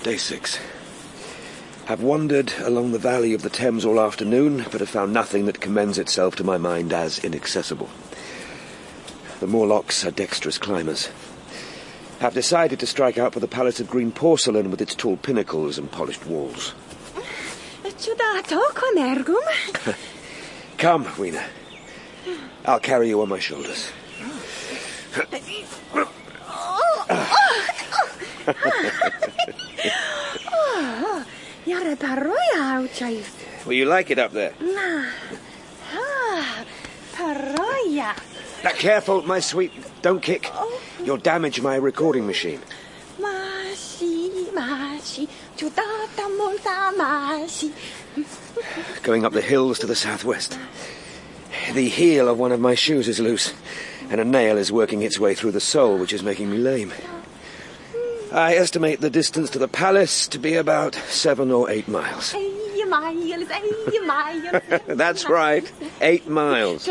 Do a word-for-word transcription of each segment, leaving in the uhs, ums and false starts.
Day six. I've wandered along the valley of the Thames all afternoon, but have found nothing that commends itself to my mind as inaccessible. The Morlocks are dexterous climbers. I've decided to strike out for the Palace of Green Porcelain with its tall pinnacles and polished walls. Come, Weena. I'll carry you on my shoulders. Will you like it up there? Now, careful, my sweet. Don't kick. You'll damage my recording machine. Going up the hills to the southwest. The heel of one of my shoes is loose, and a nail is working its way through the sole, which is making me lame. I estimate the distance to the palace to be about seven or eight miles. That's right, eight miles.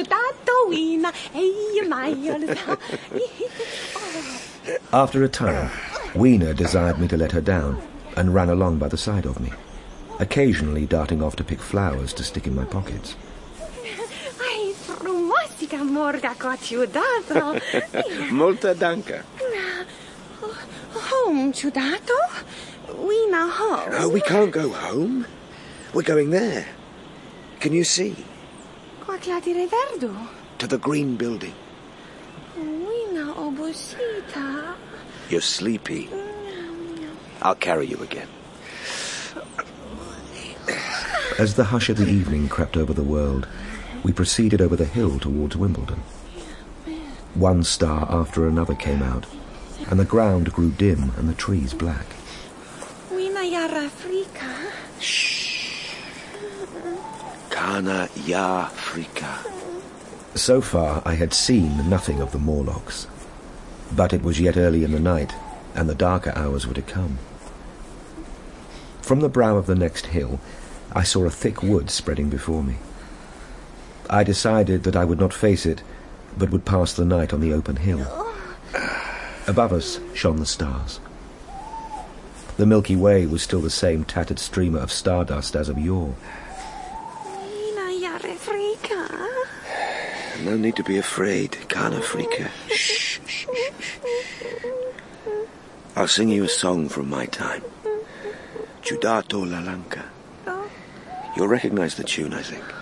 After a time, Weena desired me to let her down and ran along by the side of me, occasionally darting off to pick flowers to stick in my pockets. Molta danka. Home, Ciudato? Weena home? No, we can't go home. We're going there. Can you see? To the green building. Weena obusita. You're sleepy. I'll carry you again. As the hush of the evening crept over the world, we proceeded over the hill towards Wimbledon. One star after another came out, and the ground grew dim and the trees black. Shh. Kana ya Afrika. So far I had seen nothing of the Morlocks, but it was yet early in the night, and the darker hours were to come. From the brow of the next hill, I saw a thick wood spreading before me. I decided that I would not face it, but would pass the night on the open hill. Above us shone the stars. The Milky Way was still the same tattered streamer of stardust as of yore. No need to be afraid, Kana Afrika. Shh, shh, shh. I'll sing you a song from my time. Ciudato Lalanka. You'll recognize the tune, I think.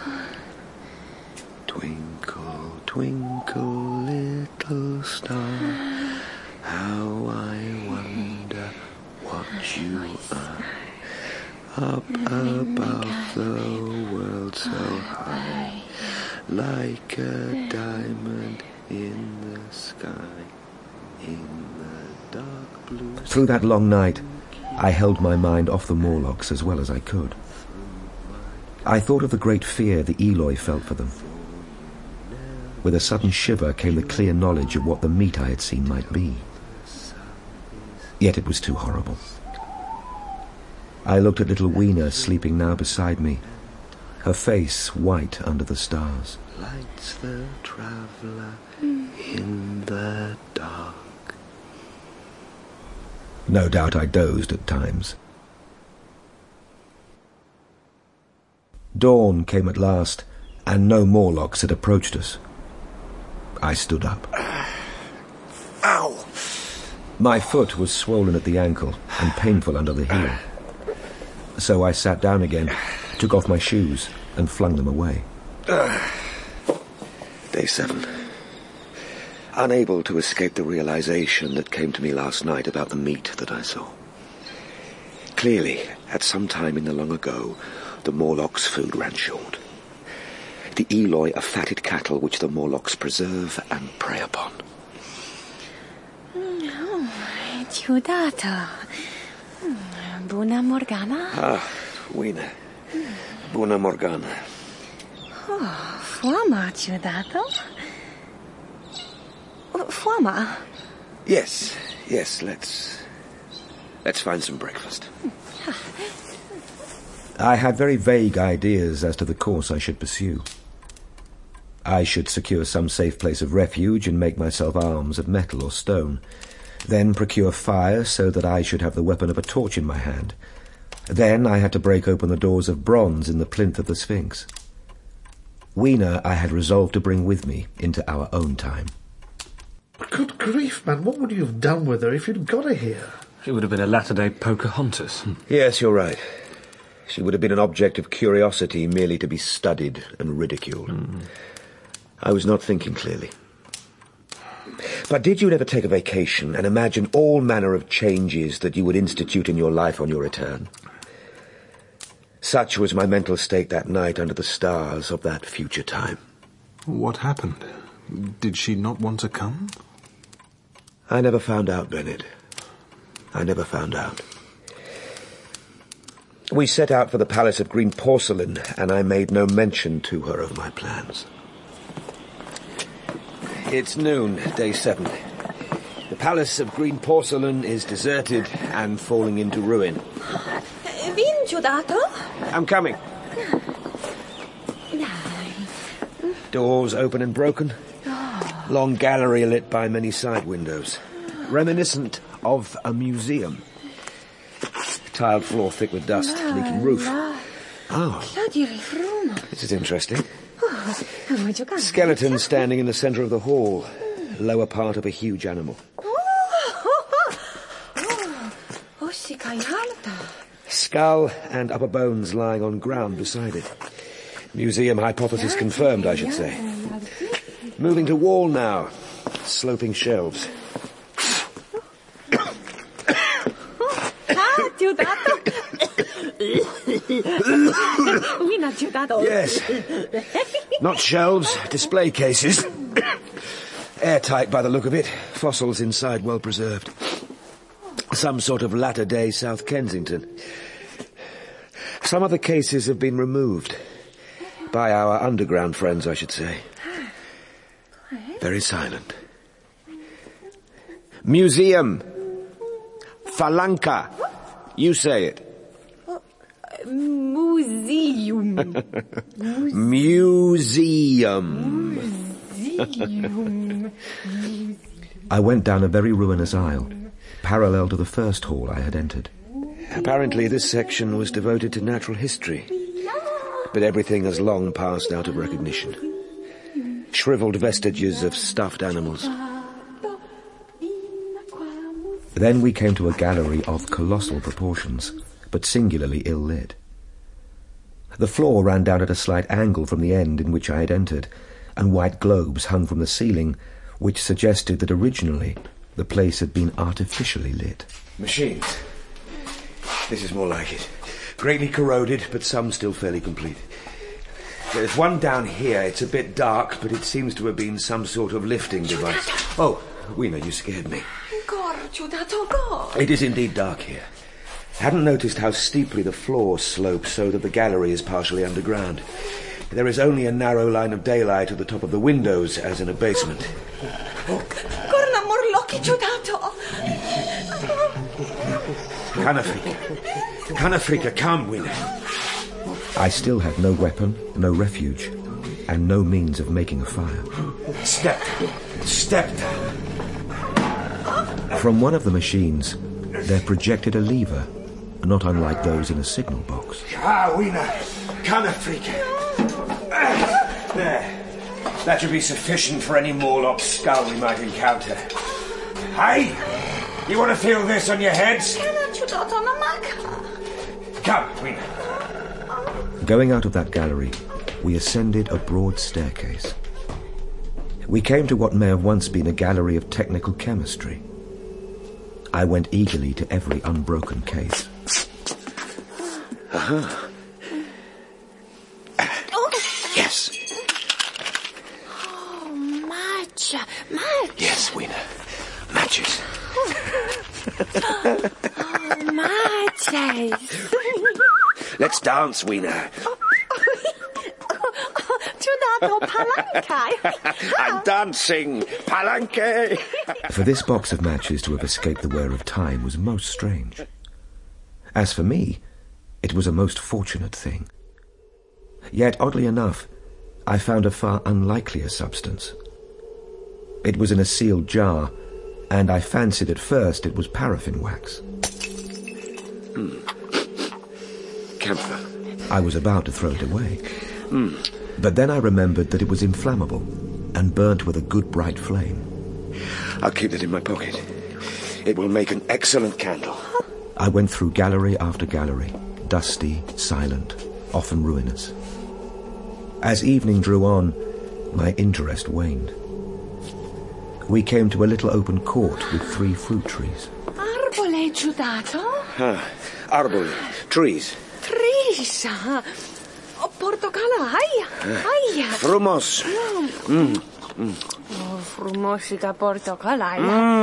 Twinkle, twinkle, little star, how I wonder what you are. Up above the world so high, like a diamond in the sky, in the dark blue. Through that long night, I held my mind off the Morlocks as well as I could. I thought of the great fear the Eloi felt for them. With a sudden shiver came the clear knowledge of what the meat I had seen might be. Yet it was too horrible. I looked at little Weena sleeping now beside me, her face white under the stars. Lights the traveller in the dark. No doubt I dozed at times. Dawn came at last, and no Morlocks had approached us. I stood up. Ow! My foot was swollen at the ankle and painful under the heel. So I sat down again, took off my shoes, and flung them away. Day seven. Unable to escape the realization that came to me last night about the meat that I saw. Clearly, at some time in the long ago, the Morlocks' food ran short. The Eloi are fatted cattle which the Morlocks preserve and prey upon. Oh, Ciudato. Buna Morgana? Ah, Weena. Buna Morgana. Oh, Fuama, Ciudato? Fuama? Yes, yes, let's... Let's find some breakfast. I had very vague ideas as to the course I should pursue. I should secure some safe place of refuge and make myself arms of metal or stone, then procure fire so that I should have the weapon of a torch in my hand. Then I had to break open the doors of bronze in the plinth of the Sphinx. Weena I had resolved to bring with me into our own time. Good grief, man, what would you have done with her if you'd got her here? She would have been a latter-day Pocahontas. Yes, you're right. She would have been an object of curiosity merely to be studied and ridiculed. Mm. I was not thinking clearly. But did you never take a vacation and imagine all manner of changes that you would institute in your life on your return? Such was my mental state that night under the stars of that future time. What happened? Did she not want to come? I never found out, Bennett. I never found out. We set out for the Palace of Green Porcelain, and I made no mention to her of my plans. It's noon, day seven. The Palace of Green Porcelain is deserted and falling into ruin. Vin, Giudato? I'm coming. Doors open and broken. Long gallery lit by many side windows. Reminiscent of a museum. Tiled floor thick with dust, leaking roof. Oh, this is interesting. Skeleton standing in the centre of the hall. Lower part of a huge animal. Skull and upper bones lying on ground beside it. Museum hypothesis confirmed, I should say. Moving to wall now. Sloping shelves. Yes. Not shelves, display cases. Airtight by the look of it. Fossils inside well preserved. Some sort of latter-day South Kensington. Some of the cases have been removed. By our underground friends, I should say. Very silent. Museum. Falanka. You say it. Museum. Museum. Museum. I went down a very ruinous aisle, parallel to the first hall I had entered. Apparently this section was devoted to natural history, but everything has long passed out of recognition. Shriveled vestiges of stuffed animals. Then we came to a gallery of colossal proportions, but singularly ill-lit. The floor ran down at a slight angle from the end in which I had entered, and white globes hung from the ceiling, which suggested that originally the place had been artificially lit. Machines. This is more like it. Greatly corroded, but some still fairly complete. There's one down here. It's a bit dark, but it seems to have been some sort of lifting device. Oh, Weena, you scared me. It is indeed dark here. Hadn't noticed how steeply the floor slopes so that the gallery is partially underground. There is only a narrow line of daylight at the top of the windows, as in a basement. Canafrica. Canafrica, come, Weena. I still had no weapon, no refuge, and no means of making a fire. Step. Step. From one of the machines, there projected a lever, not unlike those in a signal box. Ah, Weena. Canafrica. There. That should be sufficient for any Morlock skull we might encounter. Hey! You want to feel this on your heads? Come, Weena. Going out of that gallery, we ascended a broad staircase. We came to what may have once been a gallery of technical chemistry. I went eagerly to every unbroken case. Uh-huh. Yes. Oh, match. Match. Yes, Weena. Matches. Oh, matches. Let's dance, Weena. Giudato, palanque. I'm dancing. Palanque. For this box of matches to have escaped the wear of time was most strange. As for me, it was a most fortunate thing. Yet, oddly enough, I found a far unlikelier substance. It was in a sealed jar, and I fancied at first it was paraffin wax. Hmm. Camphor. I was about to throw it away. Hmm. But then I remembered that it was inflammable and burnt with a good bright flame. I'll keep it in my pocket. It will make an excellent candle. I went through gallery after gallery, dusty, silent, often ruinous. As evening drew on, my interest waned. We came to a little open court with three fruit trees. Arbole giudato? Ah, arboli. Trees. Trees. Oh, portocala. Ai, ai. Frumos. Mm. Mm. Oh, frumosica portocala.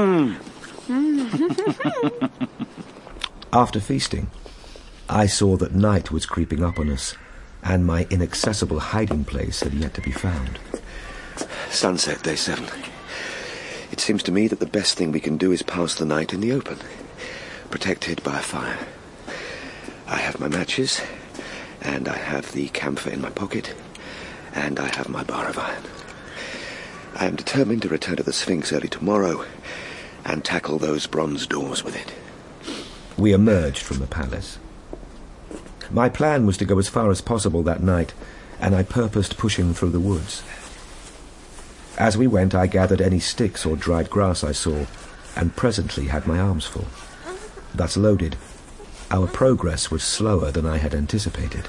Mm. After feasting, I saw that night was creeping up on us, and my inaccessible hiding place had yet to be found. Sunset, day seven. It seems to me that the best thing we can do is pass the night in the open, protected by a fire. I have my matches, and I have the camphor in my pocket, and I have my bar of iron. I am determined to return to the Sphinx early tomorrow and tackle those bronze doors with it. We emerged from the palace. My plan was to go as far as possible that night, and I purposed pushing through the woods. As we went, I gathered any sticks or dried grass I saw, and presently had my arms full. Thus loaded, our progress was slower than I had anticipated.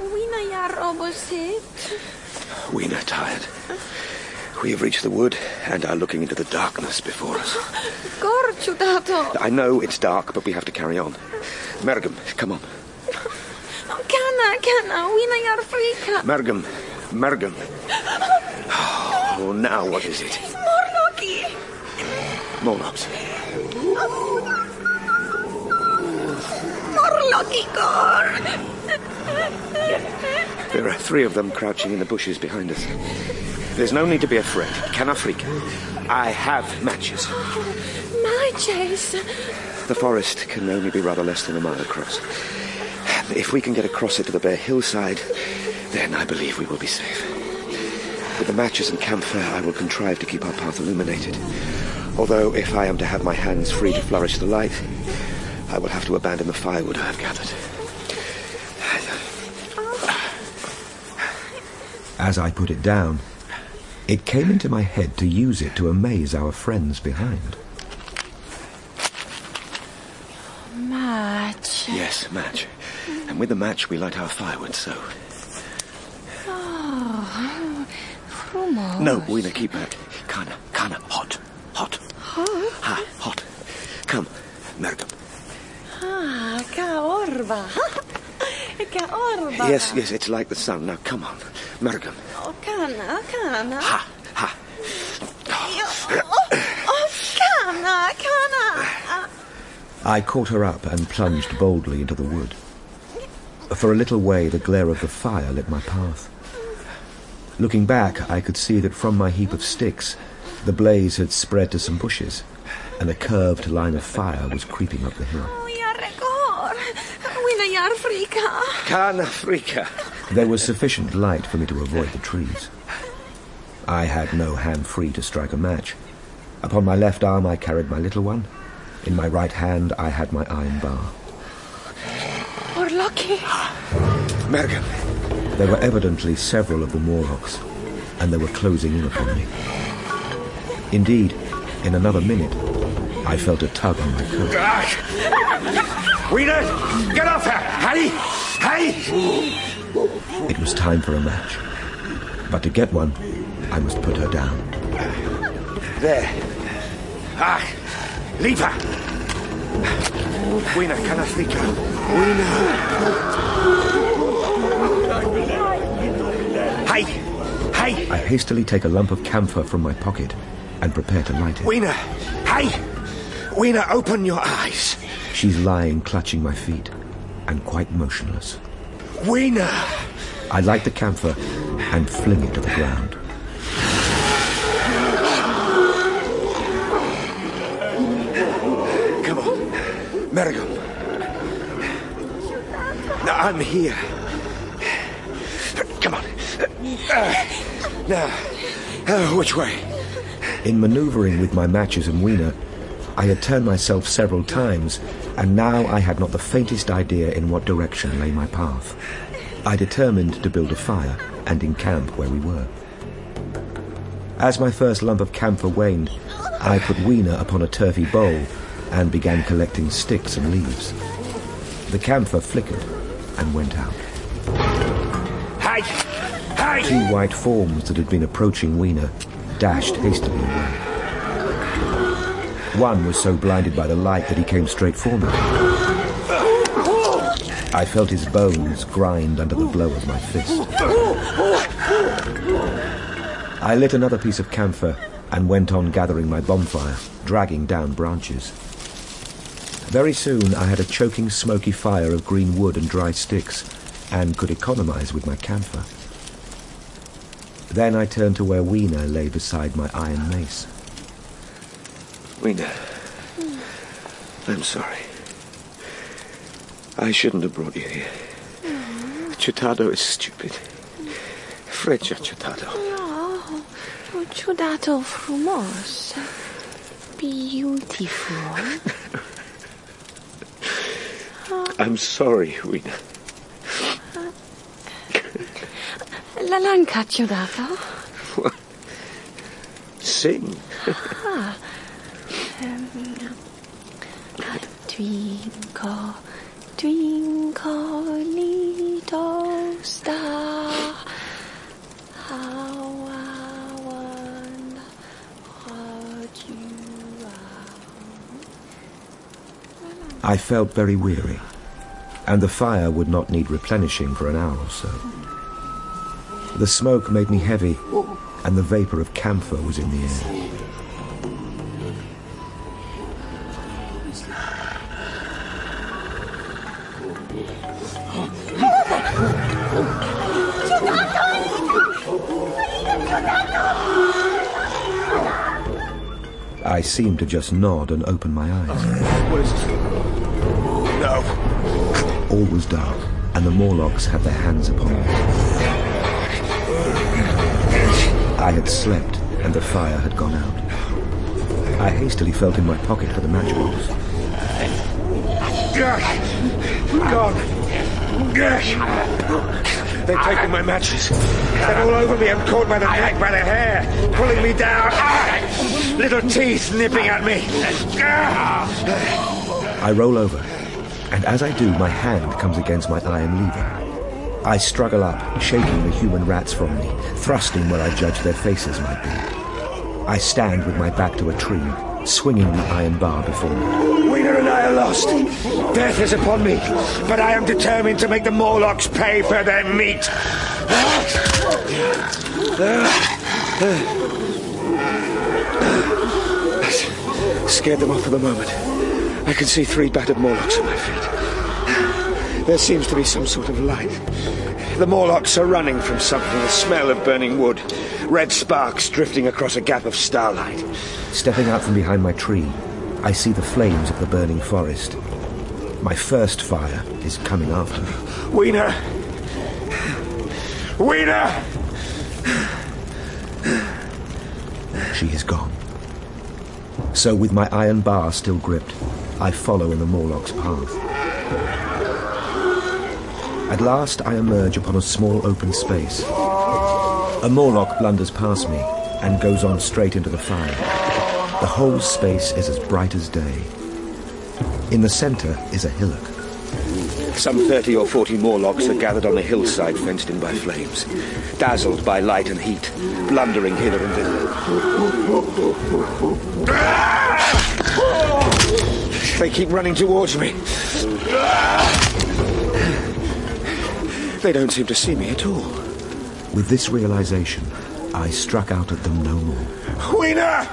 We're tired. We have reached the wood and are looking into the darkness before us. I know it's dark, but we have to carry on. Mergum, come on. Kana, kana, wina yar frika. Mergum, Mergum. Oh, now what is it? Morloki. Morlocks. Morloki gor. There are three of them crouching in the bushes behind us. There's no need to be afraid. Canafrika. I have matches. Matches? The forest can only be rather less than a mile across. If we can get across it to the bare hillside, then I believe we will be safe. With the matches and camphor, I will contrive to keep our path illuminated. Although, if I am to have my hands free to flourish the light, I will have to abandon the firewood I have gathered. As I put it down, it came into my head to use it to amaze our friends behind. Match. Yes, match. And with the match, we light our firewood, so... Oh, frumos. No, Weena, keep back. Kana, Kana, hot, hot. Hot? Ha, hot. Come, Mergum. Ah, ka orba. Ka orba. Yes, yes, it's like the sun. Now, come on, Mergum. Oh, kana, kana. Ha, ha. Oh, oh, kana, kana. I caught her up and plunged boldly into the wood. For a little way, the glare of the fire lit my path. Looking back, I could see that from my heap of sticks, the blaze had spread to some bushes, and a curved line of fire was creeping up the hill. Canafrika. There was sufficient light for me to avoid the trees. I had no hand free to strike a match. Upon my left arm I carried my little one. In my right hand I had my iron bar. Morloki. Mergum. There were evidently several of the Morlocks, and they were closing in upon me. Indeed, in another minute, I felt a tug on my coat. Weena, get off her! Hey! Hey! It was time for a match. But to get one, I must put her down. There. Ah! Leave her! Weena, Canafrika. Weena! Hey! Hey! I hastily take a lump of camphor from my pocket and prepare to light it. Weena! Hey! Weena, open your eyes! She's lying clutching my feet and quite motionless. Weena! I light the camphor and fling it to the ground. Come on, Mergum. Now, I'm here. Come on. Uh, now, uh, which way? In maneuvering with my matches and Weena, I had turned myself several times, and now I had not the faintest idea in what direction lay my path. I determined to build a fire and encamp where we were. As my first lump of camphor waned, I put Weena upon a turfy bowl and began collecting sticks and leaves. The camphor flickered and went out. Hey! Hey! Two white forms that had been approaching Weena dashed hastily away. One was so blinded by the light that he came straight for me. I felt his bones grind under the blow of my fist. I lit another piece of camphor and went on gathering my bonfire, dragging down branches. Very soon I had a choking smoky fire of green wood and dry sticks, and could economize with my camphor. Then I turned to where Weena lay beside my iron mace. Weena, I'm sorry. I shouldn't have brought you here. Ciudad is stupid. Freccia Ciudad. Oh, Ciudad Frumos. Beautiful. I'm sorry, Weena. La lanca Ciudato. Sing. Ah. Um, twinkle, twinkle, little star, how I wonder what you are. I felt very weary, and the fire would not need replenishing for an hour or so. The smoke made me heavy, and the vapour of camphor was in the air. I seemed to just nod and open my eyes. What is it? No. All was dark, and the Morlocks had their hands upon me. I had slept, and the fire had gone out. I hastily felt in my pocket for the matchbox. God! They've taken my matches. They're all over me. I'm caught by the neck, by the hair, pulling me down. Little teeth nipping at me. I roll over, and as I do, my hand comes against my iron lever. I struggle up, shaking the human rats from me, thrusting where I judge their faces might be. I stand with my back to a tree, swinging the iron bar before me. Weena and I are lost. Death is upon me, but I am determined to make the Morlocks pay for their meat. Scared them off for the moment. I can see three battered Morlocks at my feet. There seems to be some sort of light. The Morlocks are running from something, the smell of burning wood. Red sparks drifting across a gap of starlight. Stepping out from behind my tree, I see the flames of the burning forest. My first fire is coming after me. Weena! Weena! She is gone. So with my iron bar still gripped, I follow in the Morlock's path. At last I emerge upon a small open space. A Morlock blunders past me and goes on straight into the fire. The whole space is as bright as day. In the centre is a hillock. Some thirty or forty Morlocks are gathered on a hillside fenced in by flames, dazzled by light and heat, blundering hither and thither. They keep running towards me. They don't seem to see me at all. With this realization, I struck out at them no more. Weena!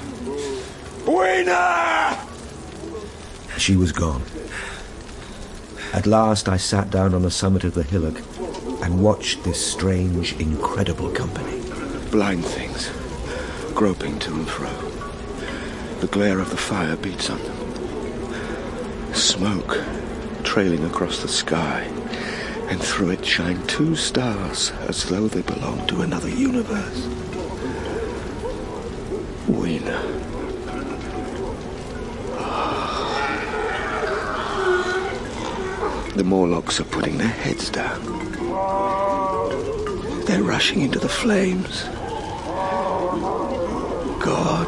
Weena! She was gone. At last I sat down on the summit of the hillock and watched this strange, incredible company. Blind things, groping to and fro. The glare of the fire beats on them. Smoke trailing across the sky, and through it shine two stars as though they belonged to another universe. Weena. The Morlocks are putting their heads down. They're rushing into the flames. God,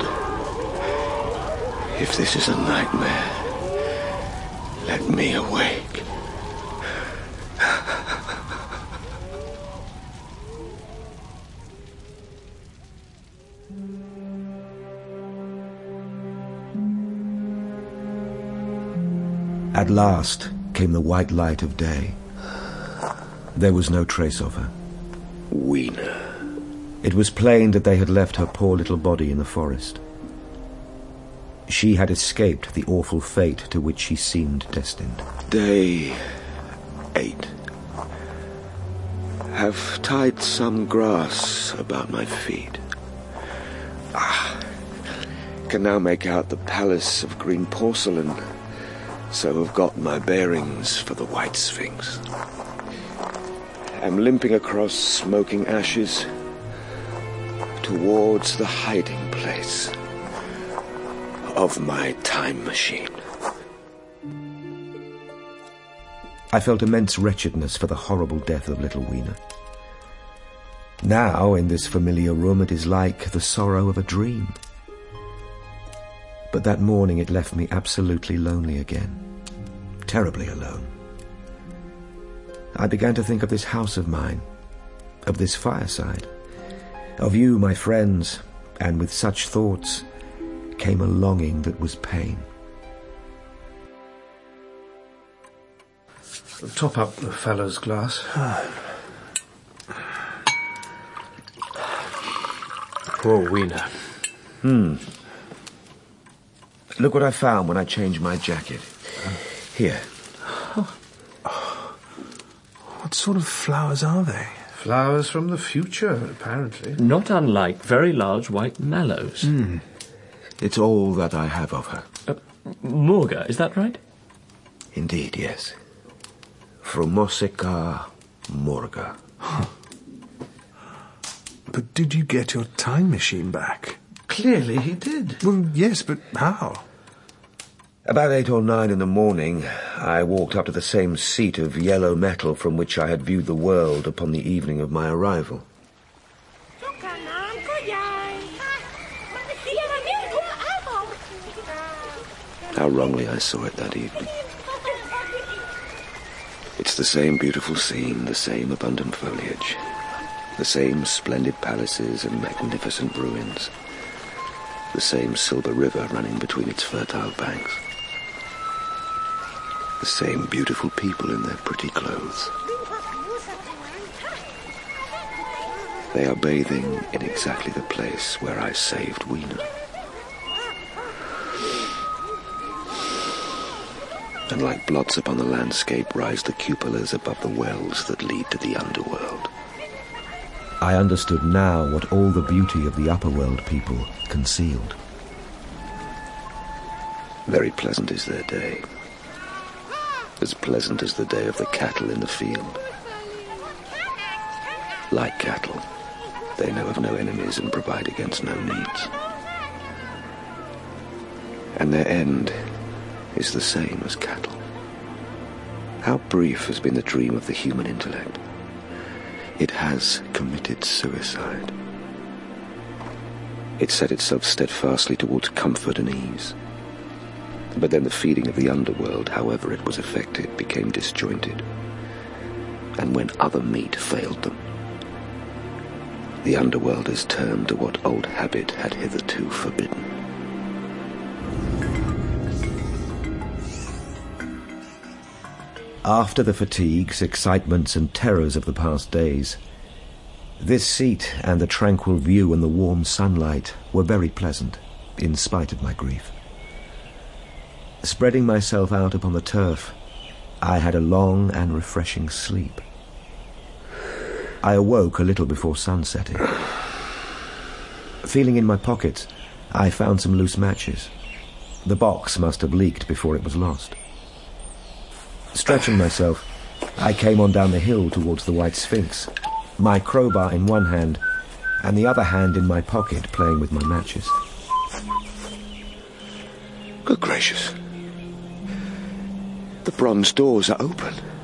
if this is a nightmare, let me awake. At last came the white light of day. There was no trace of her. Weena. It was plain that they had left her poor little body in the forest. She had escaped the awful fate to which she seemed destined. Day eight. Have tied some grass about my feet. Ah, can now make out the palace of green porcelain, so have got my bearings for the White Sphinx. Am limping across smoking ashes towards the hiding place of my time machine. I felt immense wretchedness for the horrible death of little Weena. Now, in this familiar room, it is like the sorrow of a dream. But that morning it left me absolutely lonely again. Terribly alone. I began to think of this house of mine, of this fireside, of you, my friends, and with such thoughts came a longing that was pain. Top up the fellow's glass. Poor Weena. Hmm. Look what I found when I changed my jacket. Here. What sort of flowers are they? Flowers from the future, apparently. Not unlike very large white mallows. Mm. It's all that I have of her. Uh, Morga, is that right? Indeed, yes. Frumosica Morga. Huh. But did you get your time machine back? Clearly he did. Well, yes, but how? About eight or nine in the morning, I walked up to the same seat of yellow metal from which I had viewed the world upon the evening of my arrival. How wrongly I saw it that evening. It's the same beautiful scene, the same abundant foliage, the same splendid palaces and magnificent ruins, the same silver river running between its fertile banks, the same beautiful people in their pretty clothes. They are bathing in exactly the place where I saved Weena. And like blots upon the landscape rise the cupolas above the wells that lead to the underworld. I understood now what all the beauty of the upperworld people concealed. Very pleasant is their day. As pleasant as the day of the cattle in the field. Like cattle, they know of no enemies and provide against no needs. And their end is the same as cattle. How brief has been the dream of the human intellect. It has committed suicide. It set itself steadfastly towards comfort and ease. But then the feeding of the underworld, however it was effected, became disjointed. And when other meat failed them, the underworld has turned to what old habit had hitherto forbidden. After the fatigues, excitements, and terrors of the past days, this seat and the tranquil view and the warm sunlight were very pleasant, in spite of my grief. Spreading myself out upon the turf, I had a long and refreshing sleep. I awoke a little before sunsetting. Feeling in my pockets, I found some loose matches. The box must have leaked before it was lost. Stretching myself, I came on down the hill towards the White Sphinx, my crowbar in one hand and the other hand in my pocket playing with my matches. Good gracious. The bronze doors are open.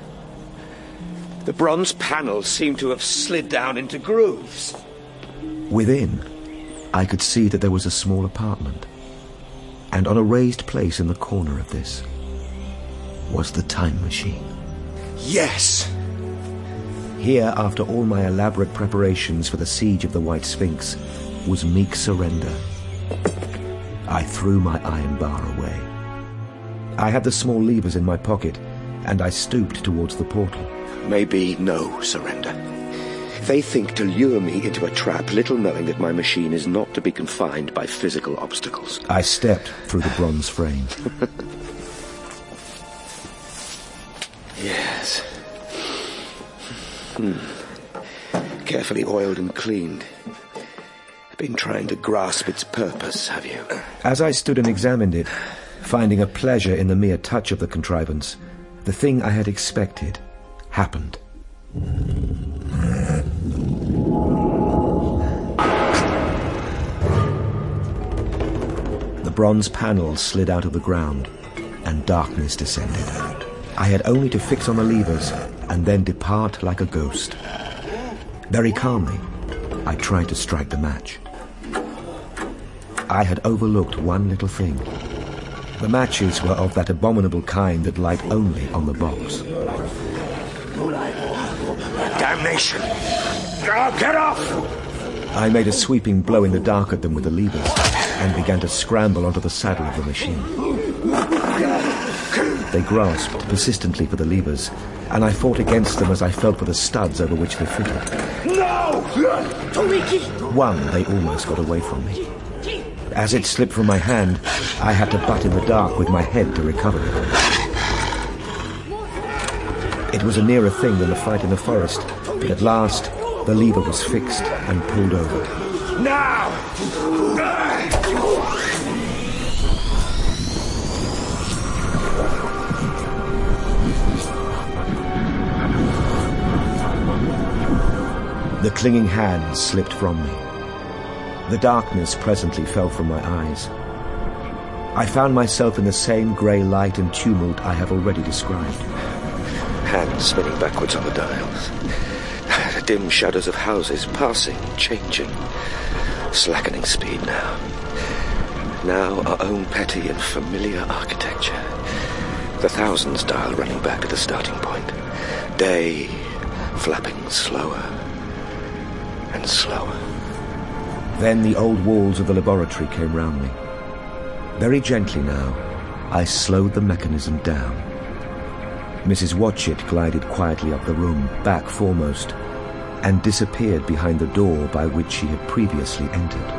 The bronze panels seem to have slid down into grooves. Within, I could see that there was a small apartment, and on a raised place in the corner of this was the time machine. Yes! Here, after all my elaborate preparations for the siege of the White Sphinx, was meek surrender. I threw my iron bar away. I had the small levers in my pocket, and I stooped towards the portal. Maybe no surrender. They think to lure me into a trap, little knowing that my machine is not to be confined by physical obstacles. I stepped through the bronze frame. Yes. Hmm. Carefully oiled and cleaned. Been trying to grasp its purpose, have you? As I stood and examined it, finding a pleasure in the mere touch of the contrivance, the thing I had expected happened. The bronze panels slid out of the ground, and darkness descended. I had only to fix on the levers and then depart like a ghost. Very calmly, I tried to strike the match. I had overlooked one little thing. The matches were of that abominable kind that light only on the box. Damnation! Oh, get off! I made a sweeping blow in the dark at them with the levers and began to scramble onto the saddle of the machine. They grasped persistently for the levers, and I fought against them as I felt for the studs over which they fitted. No! One, they almost got away from me. As it slipped from my hand, I had to butt in the dark with my head to recover it. It was a nearer thing than the fight in the forest, but at last the lever was fixed and pulled over. Now! The clinging hands slipped from me. The darkness presently fell from my eyes. I found myself in the same grey light and tumult I have already described. Hands spinning backwards on the dials. The dim shadows of houses passing, changing, slackening speed now. Now our own petty and familiar architecture. The thousands dial running back to the starting point. Day flapping slower and slower. Then the old walls of the laboratory came round me. Very gently now, I slowed the mechanism down. Missus Watchett glided quietly up the room, back foremost, and disappeared behind the door by which she had previously entered.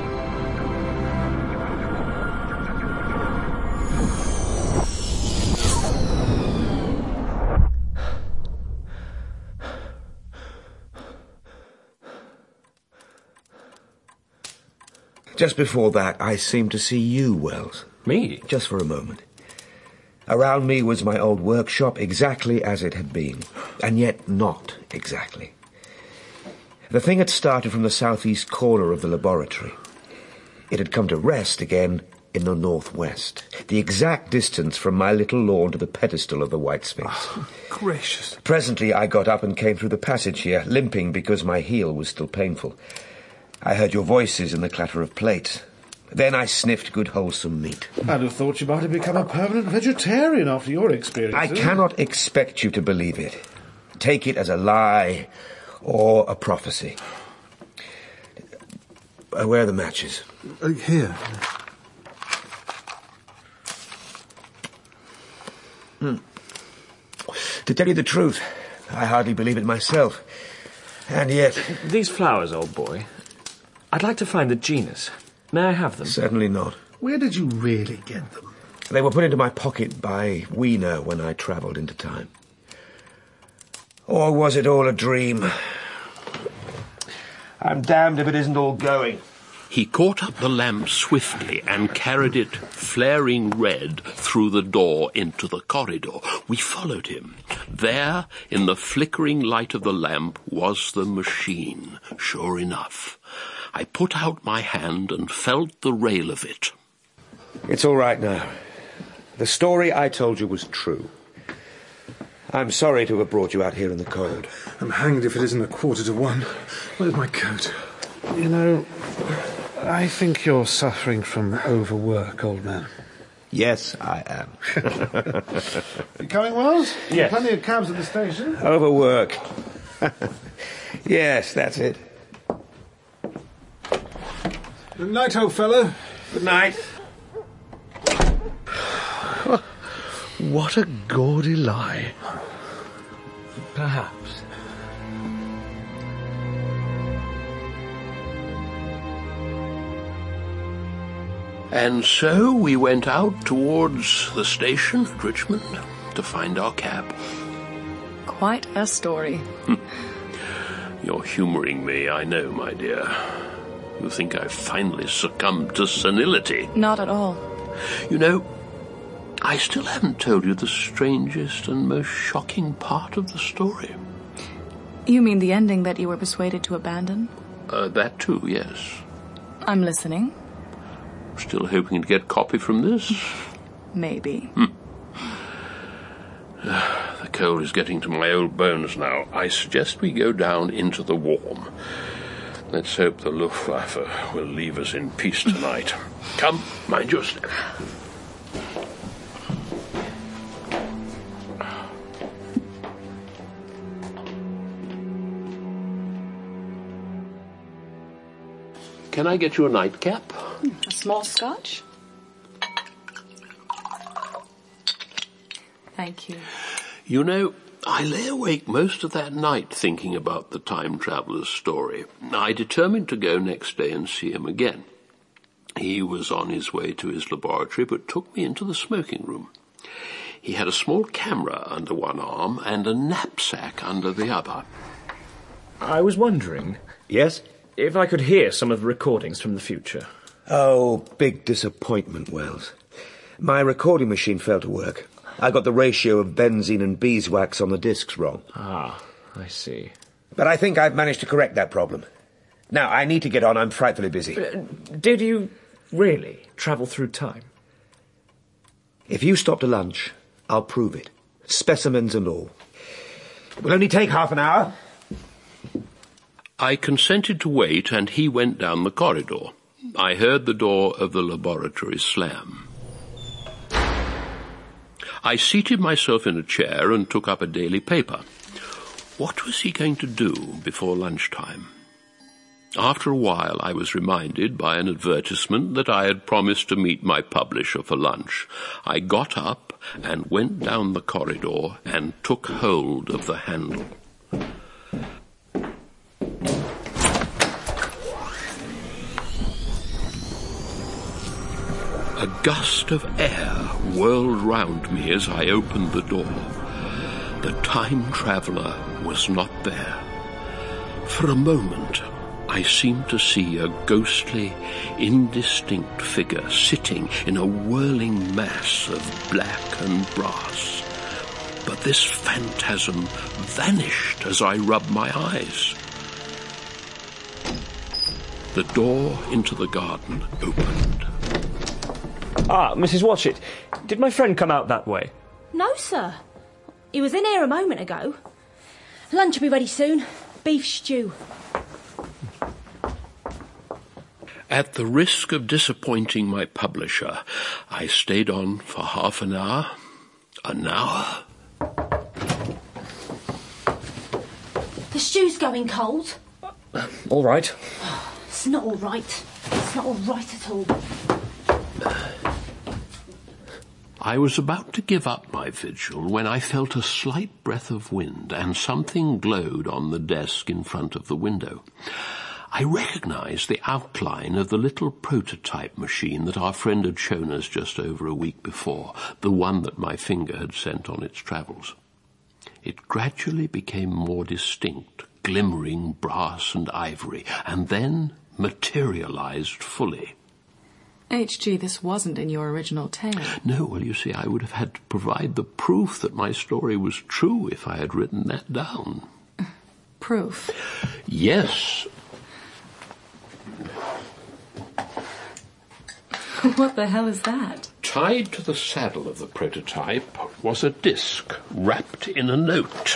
Just before that, I seemed to see you, Wells. Me? Just for a moment. Around me was my old workshop, exactly as it had been, and yet not exactly. The thing had started from the southeast corner of the laboratory. It had come to rest again in the northwest, the exact distance from my little lawn to the pedestal of the White Sphinx. Oh, gracious. Presently I got up and came through the passage here, limping because my heel was still painful. I heard your voices and the clatter of plates. Then I sniffed good wholesome meat. I'd have thought you might have become a permanent vegetarian after your experience. I cannot expect you to believe it. Take it as a lie or a prophecy. Uh, where are the matches? Uh, here. Hmm. To tell you the truth, I hardly believe it myself. And yet... These flowers, old boy. I'd like to find the genus. May I have them? Certainly not. Where did you really get them? They were put into my pocket by Weena when I travelled into time. Or was it all a dream? I'm damned if it isn't all going. He caught up the lamp swiftly and carried it, flaring red, through the door into the corridor. We followed him. There, in the flickering light of the lamp, was the machine, sure enough. I put out my hand and felt the rail of it. It's all right now. The story I told you was true. I'm sorry to have brought you out here in the cold. I'm hanged if it isn't a quarter to one. Where's my coat? You know, I think you're suffering from overwork, old man. Yes, I am. You coming, Wells? Yes. Plenty of cabs at the station. Overwork. Yes, that's it. Good night, old fellow. Good night. What a gaudy lie. Perhaps. And so we went out towards the station at Richmond to find our cab. Quite a story. You're humouring me, I know, my dear. You think I've finally succumbed to senility. Not at all. You know, I still haven't told you the strangest and most shocking part of the story. You mean the ending that you were persuaded to abandon? Uh, that too, yes. I'm listening. Still hoping to get copy from this? Maybe. Hmm. The cold is getting to my old bones now. I suggest we go down into the warm. Let's hope the Luftwaffe will leave us in peace tonight. Come, mind your step. Can I get you a nightcap? A small scotch? Thank you. You know, I lay awake most of that night thinking about the time traveller's story. I determined to go next day and see him again. He was on his way to his laboratory, but took me into the smoking room. He had a small camera under one arm and a knapsack under the other. I was wondering... Yes? If I could hear some of the recordings from the future. Oh, big disappointment, Wells. My recording machine failed to work. I got the ratio of benzene and beeswax on the discs wrong. Ah, I see. But I think I've managed to correct that problem. Now, I need to get on. I'm frightfully busy. Uh, did you really travel through time? If you stop to lunch, I'll prove it. Specimens and all. It will only take half an hour. I consented to wait, and he went down the corridor. I heard the door of the laboratory slam. I seated myself in a chair and took up a daily paper. What was he going to do before lunchtime? After a while, I was reminded by an advertisement that I had promised to meet my publisher for lunch. I got up and went down the corridor and took hold of the handle. A gust of air whirled round me as I opened the door. The time traveller was not there. For a moment, I seemed to see a ghostly, indistinct figure sitting in a whirling mass of black and brass. But this phantasm vanished as I rubbed my eyes. The door into the garden opened. Ah, Missus Watchett, did my friend come out that way? No, sir. He was in here a moment ago. Lunch will be ready soon. Beef stew. At the risk of disappointing my publisher, I stayed on for half an hour, an hour. The stew's going cold. All right. It's not all right. It's not all right at all. I was about to give up my vigil when I felt a slight breath of wind and something glowed on the desk in front of the window. I recognized the outline of the little prototype machine that our friend had shown us just over a week before, the one that my finger had sent on its travels. It gradually became more distinct, glimmering brass and ivory, and then materialized fully. H G, this wasn't in your original tale. No, well, you see, I would have had to provide the proof that my story was true if I had written that down. Proof? Yes. What the hell is that? Tied to the saddle of the prototype was a disc wrapped in a note.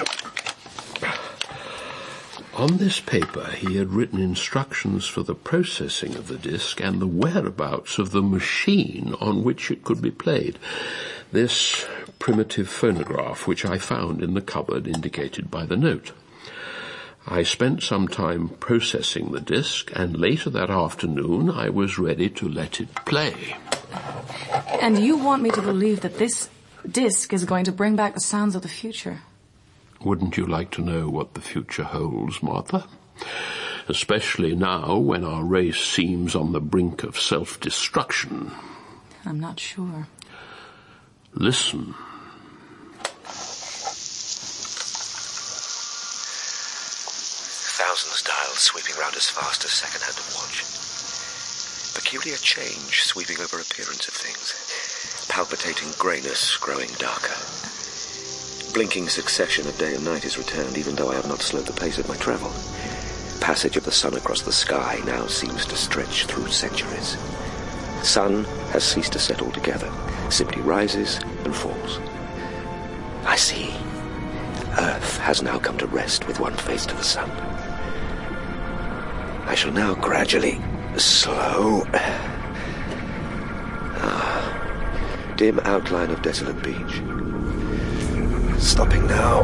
On this paper he had written instructions for the processing of the disc and the whereabouts of the machine on which it could be played. This primitive phonograph, which I found in the cupboard indicated by the note. I spent some time processing the disc, and later that afternoon I was ready to let it play. And you want me to believe that this disc is going to bring back the sounds of the future? Wouldn't you like to know what the future holds, Martha? Especially now when our race seems on the brink of self-destruction. I'm not sure. Listen. Thousands dials sweeping round as fast as second-hand watch. Peculiar change sweeping over appearance of things. Palpitating greyness growing darker. Blinking succession of day and night is returned, even though I have not slowed the pace of my travel. Passage of the sun across the sky now seems to stretch through centuries. Sun has ceased to set altogether, simply rises and falls. I see. Earth has now come to rest with one face to the sun. I shall now gradually slow. Ah, dim outline of desolate beach. Stopping now.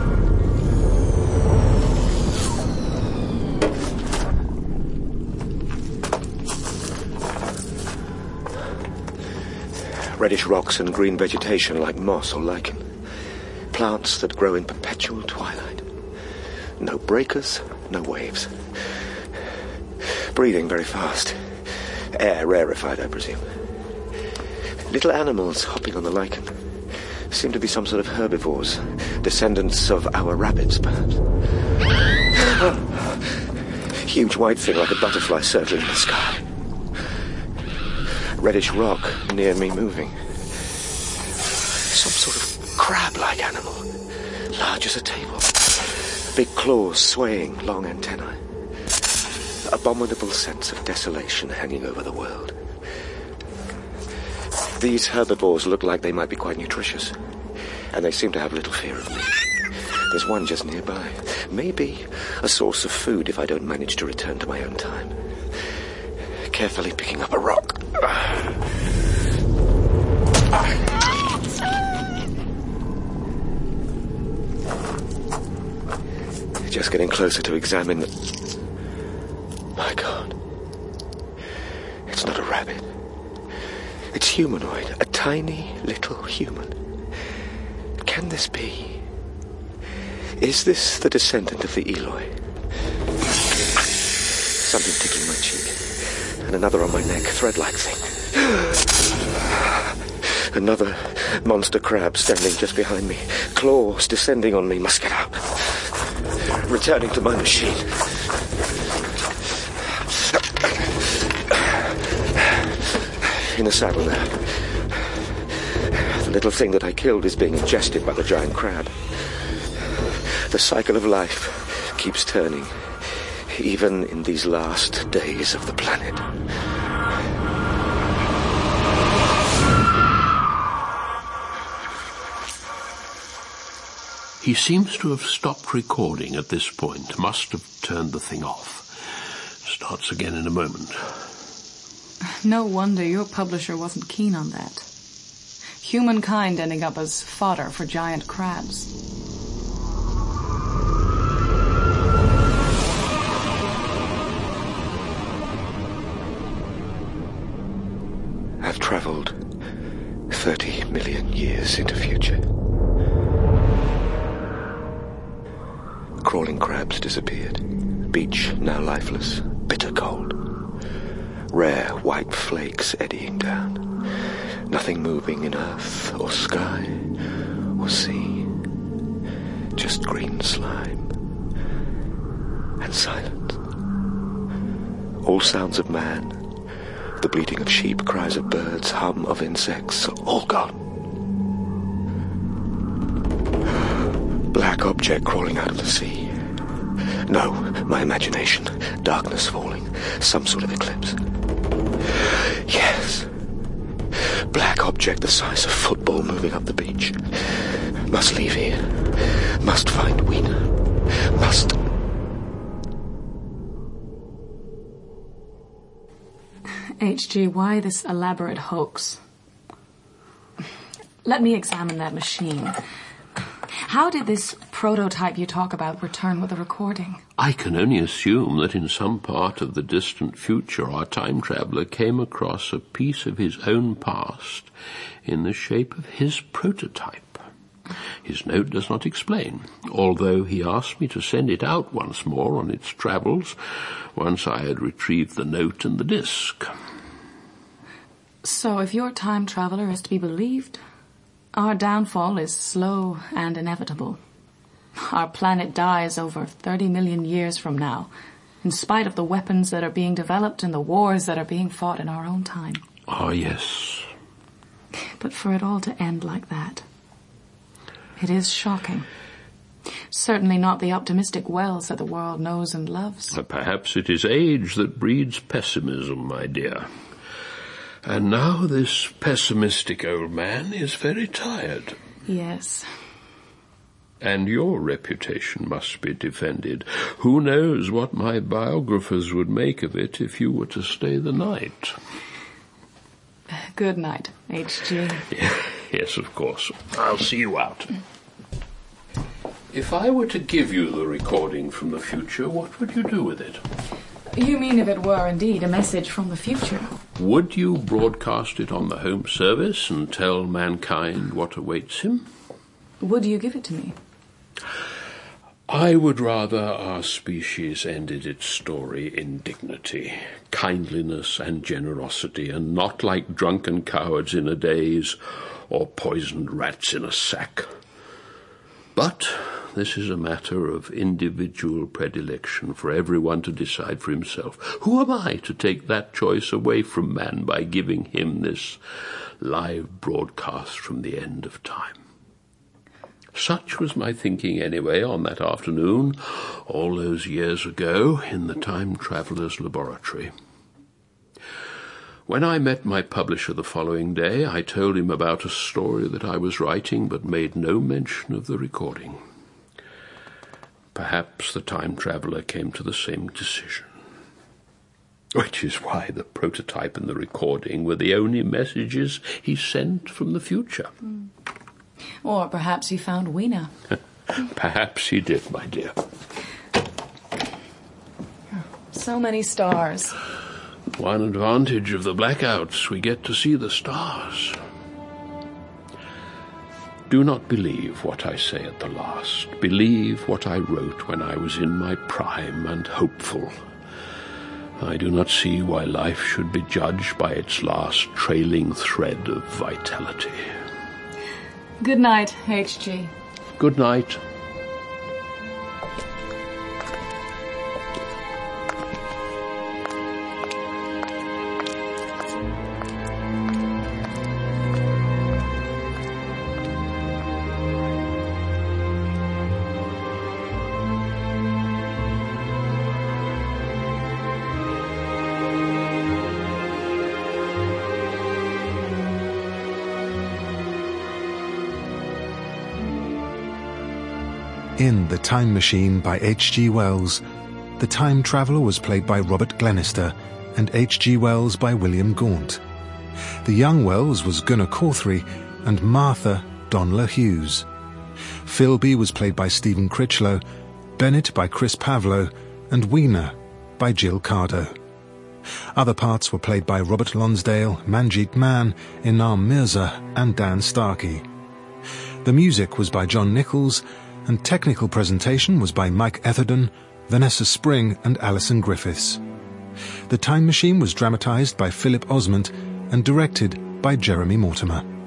Reddish rocks and green vegetation like moss or lichen. Plants that grow in perpetual twilight. No breakers, no waves. Breathing very fast. Air rarefied, I presume. Little animals hopping on the lichen. Seem to be some sort of herbivores. Descendants of our rabbits, perhaps. Huge white thing like a butterfly circling in the sky. Reddish rock near me moving. Some sort of crab-like animal. Large as a table. Big claws swaying, long antennae. Abominable sense of desolation hanging over the world. These herbivores look like they might be quite nutritious, and they seem to have little fear of me. There's one just nearby. Maybe a source of food if I don't manage to return to my own time. Carefully picking up a rock. Just getting closer to examine the... My God. It's not a rabbit. It's humanoid, a tiny little human. Can this be? Is this the descendant of the Eloi? Something tickling my cheek, and another on my neck, thread-like thing. Another monster crab standing just behind me, claws descending on me. Must get out. Returning to my machine. In the saddle now. The little thing that I killed is being ingested by the giant crab. The cycle of life keeps turning, even in these last days of the planet. He seems to have stopped recording at this point. Must have turned the thing off. Starts again in a moment. No wonder your publisher wasn't keen on that. Humankind ending up as fodder for giant crabs. I've travelled thirty million years into future. Crawling crabs disappeared. Beach now lifeless, bitter cold. Rare white flakes eddying down. Nothing moving in earth or sky or sea. Just green slime and silence. All sounds of man, the bleating of sheep, cries of birds, hum of insects, all gone. Black object crawling out of the sea. No, my imagination. Darkness falling. Some sort of eclipse. Yes. Black object the size of football moving up the beach. Must leave here. Must find Weena. Must... H G, why this elaborate hoax? Let me examine that machine. How did this prototype you talk about return with a recording? I can only assume that in some part of the distant future our time traveller came across a piece of his own past in the shape of his prototype. His note does not explain, although he asked me to send it out once more on its travels once I had retrieved the note and the disc. So if your time traveller is to be believed, our downfall is slow and inevitable. Our planet dies over thirty million years from now, in spite of the weapons that are being developed and the wars that are being fought in our own time. Ah, yes. But for it all to end like that, it is shocking. Certainly not the optimistic Wells that the world knows and loves. Perhaps it is age that breeds pessimism, my dear. And now this pessimistic old man is very tired. Yes. And your reputation must be defended. Who knows what my biographers would make of it if you were to stay the night? Good night, H G. Yes, of course. I'll see you out. If I were to give you the recording from the future, what would you do with it? You mean if it were indeed a message from the future? Would you broadcast it on the Home Service and tell mankind what awaits him? Would you give it to me? I would rather our species ended its story in dignity, kindliness and generosity, and not like drunken cowards in a daze or poisoned rats in a sack. But this is a matter of individual predilection for everyone to decide for himself. Who am I to take that choice away from man by giving him this live broadcast from the end of time? Such was my thinking anyway on that afternoon, all those years ago, in the Time Traveller's laboratory. When I met my publisher the following day, I told him about a story that I was writing, but made no mention of the recording. Perhaps the time traveller came to the same decision. Which is why the prototype and the recording were the only messages he sent from the future. Mm. Or perhaps he found Weena. Perhaps he did, my dear. So many stars. One advantage of the blackouts, we get to see the stars. Do not believe what I say at the last. Believe what I wrote when I was in my prime and hopeful. I do not see why life should be judged by its last trailing thread of vitality. Good night, H G. Good night. In The Time Machine by H G Wells, the time traveller was played by Robert Glenister and H G Wells by William Gaunt. The young Wells was Gunnar Cawthry and Martha Donla Hughes. Philby was played by Stephen Critchlow, Bennett by Chris Pavlo, and Weena by Jill Cardo. Other parts were played by Robert Lonsdale, Manjeet Mann, Inam Mirza and Dan Starkey. The music was by John Nichols, and technical presentation was by Mike Etherden, Vanessa Spring and Alison Griffiths. The Time Machine was dramatised by Philip Osment and directed by Jeremy Mortimer.